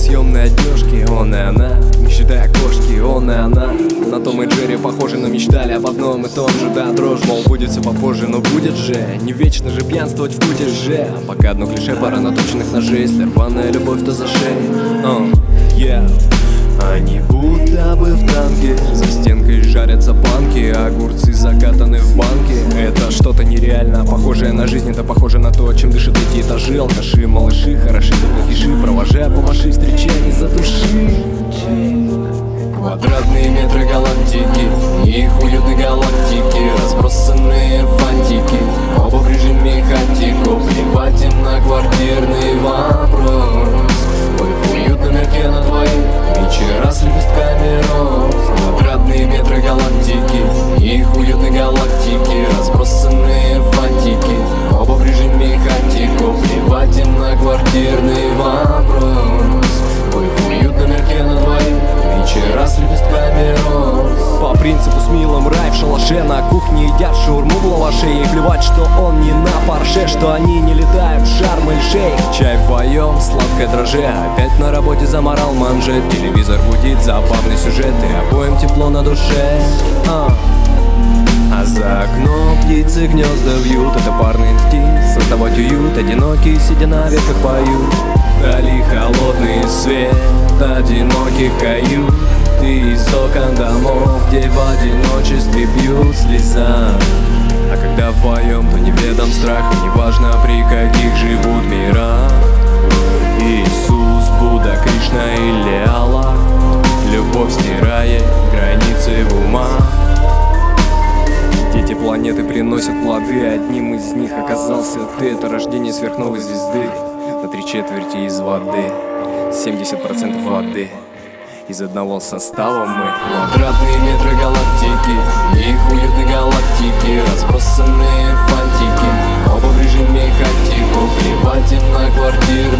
съемной одежке. Он и она, не считая кошки, он и она. На Том и Джерри похожи, но мечтали об одном и том же. Да, дрожь, мол, будет все попозже, но будет же. Не вечно же пьянствовать в кутеже. Пока одно клише, пара наточенных ножей. Если рваная любовь, то за шею. Они будто бы в танке, за стенкой жарятся панки, огурцы закатаны в банке. Это что-то нереально похожее на жизнь, это похоже на то, чем дышат эти этажи. Алкаши, малыши, хороши как латыши, провожая по вашей встрече, не задуши. Квадратные метры галактики, их уютной галактики, разбросанные фантики, оба в режиме хатико. Плевать им на квартирный вопрос, в их уютном мирке на двоих вечера с лепестками роз. Квадратные метры галактики, их уютной галактики, разбросанные фантики, оба в режиме хатико. Плевать им на квартирный вопрос, в их уютном мирке на двоих вечера с лепестками роз. По принципу с милым рай в шалаше, на кухне едят шаурму в лаваше. Ей плевать, что он не на парше, что они не летают в Шарм-эль-Шейх. Чай вдвоем, сладкое дрожжи, опять на работе заморал манжет. Телевизор будит забавный сюжет, и обоим тепло на душе. А за окном птицы гнезда вьют, это парный инстинкт создавать уют. Одинокие, сидя на ветках, поют. Вдали холодный свет одиноких кают, и из окон домов, где в одиночестве бьют слеза. А когда вдвоем, то неведом страх, и неважно при каких живут мирах. Иисус, Будда, Кришна или Аллах, любовь стирает границы в умах. Дети планеты приносят плоды, одним из них оказался ты. Это рождение сверхновой звезды на 3/4 из воды, 70% воды. Из одного состава мы. Квадратные метры галактики, их уютной галактики, разбросанные фантики, оба в режиме хатико. Плевать им на квартиры